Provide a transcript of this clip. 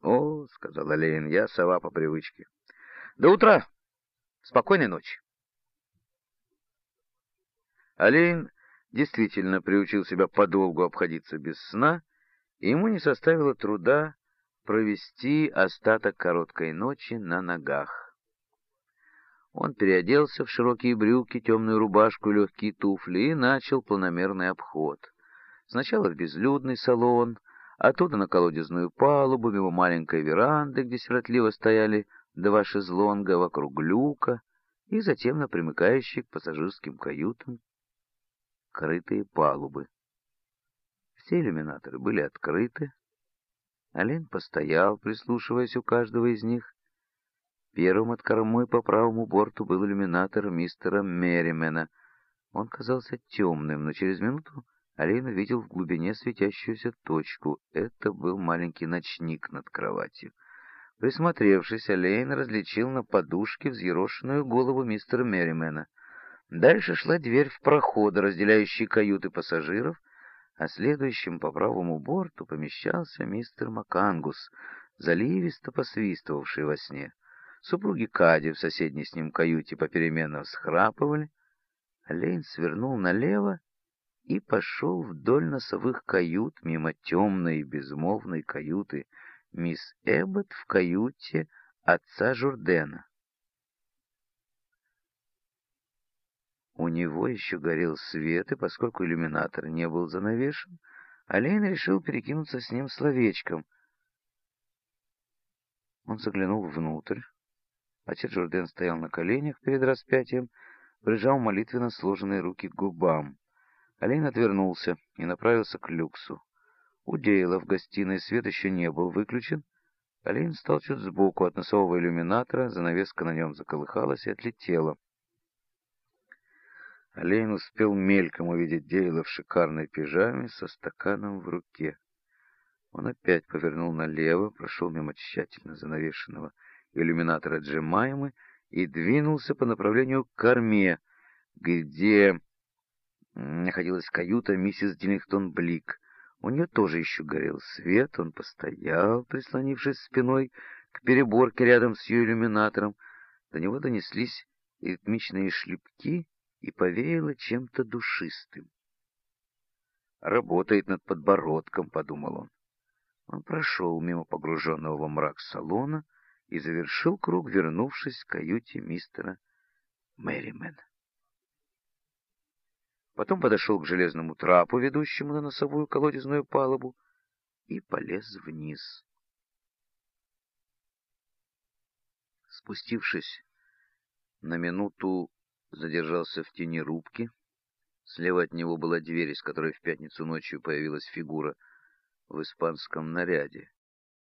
— сказал Олейн, — я сова по привычке. — До утра! Спокойной ночи! Олейн действительно приучил себя подолгу обходиться без сна, и ему не составило труда провести остаток короткой ночи на ногах. Он переоделся в широкие брюки, темную рубашку и легкие туфли и начал планомерный обход. Сначала в безлюдный салон, оттуда на колодезную палубу, мимо маленькой веранды, где сиротливо стояли два шезлонга вокруг люка, и затем на примыкающие к пассажирским каютам крытые палубы. Все иллюминаторы были открыты. Олейн постоял, прислушиваясь у каждого из них. Первым от кормы по правому борту был иллюминатор мистера Мерримена. Он казался темным, но через минуту Олейн увидел в глубине светящуюся точку. Это был маленький ночник над кроватью. Присмотревшись, Олейн различил на подушке взъерошенную голову мистера Мерримена. Дальше шла дверь в проход, разделяющий каюты пассажиров, а следующим по правому борту помещался мистер Макангус, заливисто посвистывавший во сне. Супруги Кади в соседней с ним каюте попеременно всхрапывали. Олейн свернул налево и пошел вдоль носовых кают, мимо темной и безмолвной каюты мисс Эббот в каюте отца Журдена. У него еще горел свет, и поскольку иллюминатор не был занавешен, Олейн решил перекинуться с ним словечком. Он заглянул внутрь. Отец Журден стоял на коленях перед распятием, прижал молитвенно сложенные руки к губам. Олейн отвернулся и направился к люксу. У Дейла в гостиной свет еще не был выключен. Олейн стал чуть сбоку от носового иллюминатора, занавеска на нем заколыхалась и отлетела. Олейн успел мельком увидеть Дейла в шикарной пижаме со стаканом в руке. Он опять повернул налево, прошел мимо тщательно занавешенного иллюминатора Джемаймы и двинулся по направлению к корме, где находилась каюта миссис Диллингтон-Блик. У нее тоже еще горел свет. Он постоял, прислонившись спиной к переборке рядом с ее иллюминатором. До него донеслись ритмичные шлепки, и повеяло чем-то душистым. «Работает над подбородком», — подумал он. Он прошел мимо погруженного во мрак салона и завершил круг, вернувшись к каюте мистера Мерримена. Потом подошел к железному трапу, ведущему на носовую колодезную палубу, и полез вниз. Спустившись на минуту, задержался в тени рубки. Слева от него была дверь, из которой в пятницу ночью появилась фигура в испанском наряде.